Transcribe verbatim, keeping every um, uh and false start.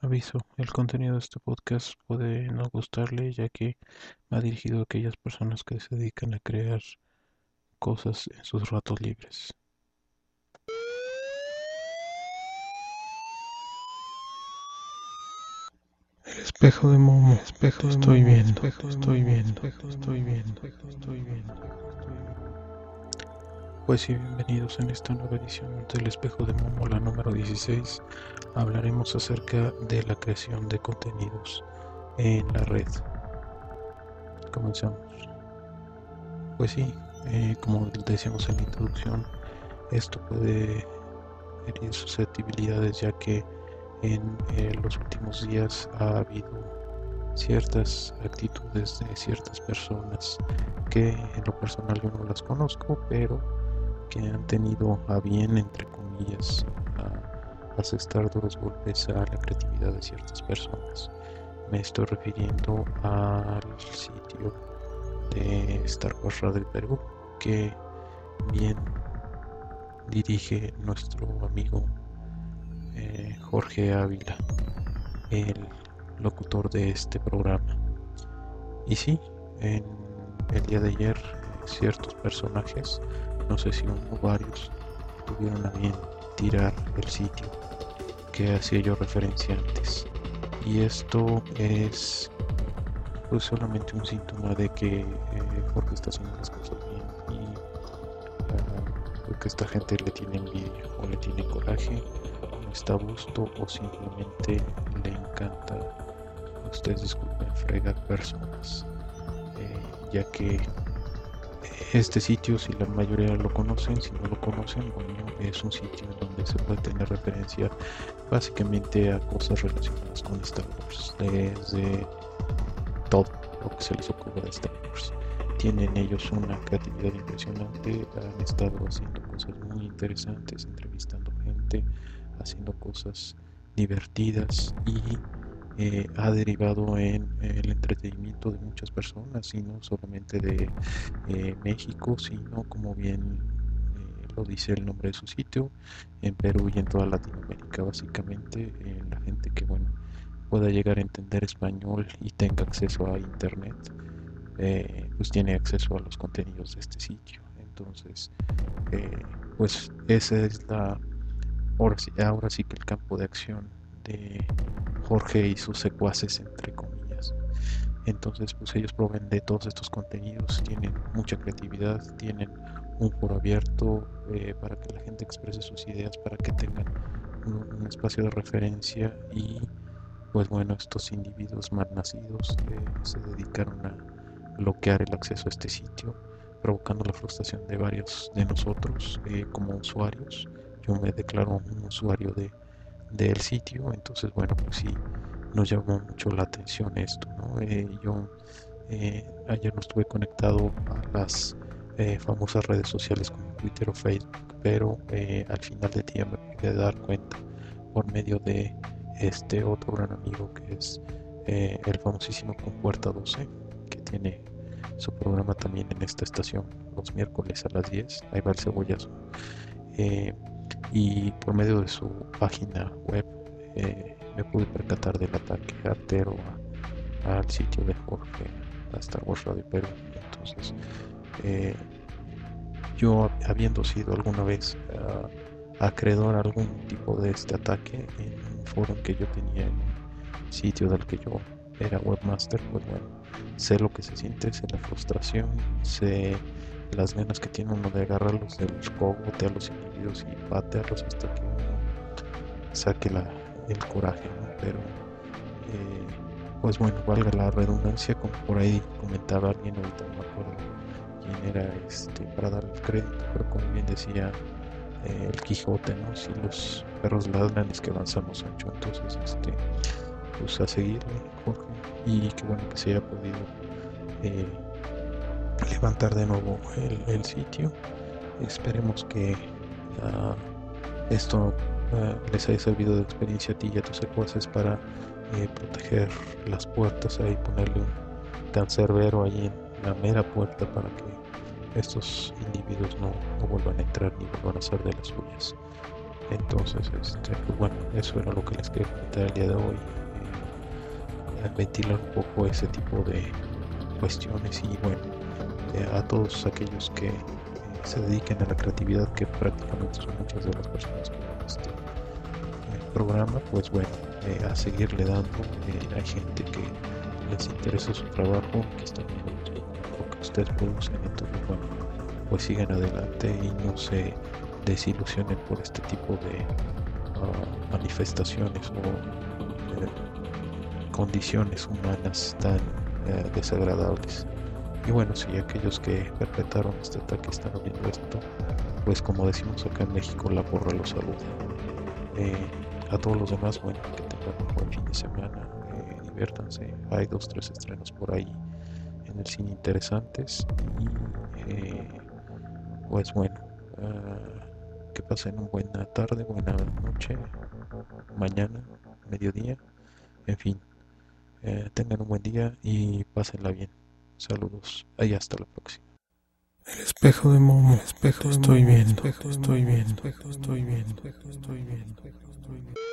Aviso: el contenido de este podcast puede no gustarle, ya que va dirigido a aquellas personas que se dedican a crear cosas en sus ratos libres. El espejo de Momo, espejo te estoy Momo, viendo, te estoy viendo, te estoy viendo, te estoy viendo, te estoy viendo. Pues sí, bienvenidos en esta nueva edición del espejo de Momo, la número dieciséis. Hablaremos acerca de la creación de contenidos en la red. Comenzamos. Pues sí, eh, como decíamos en la introducción, esto puede herir susceptibilidades, ya que en eh, los últimos días ha habido ciertas actitudes de ciertas personas que en lo personal yo no las conozco, pero que han tenido a bien, entre comillas, a asestar dos golpes a la creatividad de ciertas personas. Me estoy refiriendo al sitio de Star Wars Radio Perú, que bien dirige nuestro amigo eh, Jorge Ávila, el locutor de este programa. Y sí, en el día de ayer ciertos personajes, no sé si uno o varios, tuvieron a bien tirar el sitio que hacía yo referencia antes. Y esto es pues solamente un síntoma de que eh, Jorge está haciendo las cosas bien y uh, que esta gente le tiene envidia o le tiene coraje, o está a gusto o simplemente le encanta, ustedes disculpen, fregar personas, eh, ya que este sitio, si la mayoría lo conocen, si no lo conocen, bueno, es un sitio en donde se puede tener referencia básicamente a cosas relacionadas con Star Wars, desde todo lo que se les ocurra de Star Wars. Tienen ellos una creatividad impresionante, han estado haciendo cosas muy interesantes, entrevistando gente, haciendo cosas divertidas y eh, ha derivado en el entretenimiento de muchas personas, y no solamente de eh, México, sino, como bien eh, lo dice el nombre de su sitio, en Perú y en toda Latinoamérica. Básicamente eh, la gente que, bueno, pueda llegar a entender español y tenga acceso a internet, eh, pues tiene acceso a los contenidos de este sitio. Entonces, eh, pues esa es la, ahora sí, ahora sí que el campo de acción de Jorge y sus secuaces, entre comillas. Entonces, pues ellos proveen de todos estos contenidos, tienen mucha creatividad, tienen un foro abierto eh, para que la gente exprese sus ideas, para que tengan un, un espacio de referencia. Y pues bueno, estos individuos malnacidos eh, se dedicaron a bloquear el acceso a este sitio, provocando la frustración de varios de nosotros eh, como usuarios. Yo me declaro un usuario de del sitio, entonces bueno, pues sí, nos llamó mucho la atención esto, ¿no? Eh, yo eh, ayer no estuve conectado a las eh, famosas redes sociales como Twitter o Facebook, pero eh, al final del día me pude dar cuenta por medio de este otro gran amigo que es eh, el famosísimo Compuerta doce, que tiene su programa también en esta estación los miércoles a las diez. Ahí va el cebollazo. Eh, y por medio de su página web eh, me pude percatar del ataque artero a- al sitio de Jorge, a Star Wars Radio Perú. Entonces, eh, yo habiendo sido alguna vez uh, acreedor a algún tipo de este ataque en un foro que yo tenía, en un sitio del que yo era webmaster, pues bueno, sé lo que se siente, sé la frustración, sé las ganas que tiene uno de agarrarlos del cogote a los individuos y patearlos hasta que uno saque la, el coraje, ¿no? Pero eh, pues bueno, valga la redundancia, como por ahí comentaba alguien, ahorita no me acuerdo quién era, este, para dar el crédito, pero como bien decía eh, el Quijote, ¿no? Si los perros ladran es que avanzamos ancho. Entonces, este, pues a seguirle, Jorge, y qué bueno que se haya podido eh, levantar de nuevo el, el sitio. Esperemos que uh, esto uh, les haya servido de experiencia a ti y a tus secuaces para eh, proteger las puertas, ahí ponerle un cancerbero ahí en la mera puerta para que estos individuos no, no vuelvan a entrar ni vuelvan a hacer de las suyas. Entonces, este, pues bueno, eso era lo que les quería comentar el día de hoy. Eh, ventilar un poco ese tipo de cuestiones y bueno, eh, a todos aquellos que eh, se dediquen a la creatividad, que prácticamente son muchas de las personas que ven este eh, programa, pues bueno, eh, a seguirle dando. Eh, hay gente que les interesa su trabajo, que están viendo lo que ustedes producen, entonces bueno, pues sigan adelante y no se desilusionen por este tipo de uh, manifestaciones o eh, condiciones humanas tan uh, desagradables. Y bueno, si aquellos que perpetraron este ataque están viendo esto, pues como decimos acá en México, la porra los saluda. Eh, a todos los demás, bueno, que tengan un buen fin de semana, eh, diviértanse. Hay dos, tres estrenos por ahí en el cine interesantes. Y eh, pues bueno, uh, que pasen una buena tarde, buena noche, mañana, mediodía, en fin, eh, tengan un buen día y pásenla bien. Saludos y hasta la próxima. El espejo de Momo, el espejo, estoy viendo, estoy viendo, estoy viendo, estoy viendo, estoy viendo.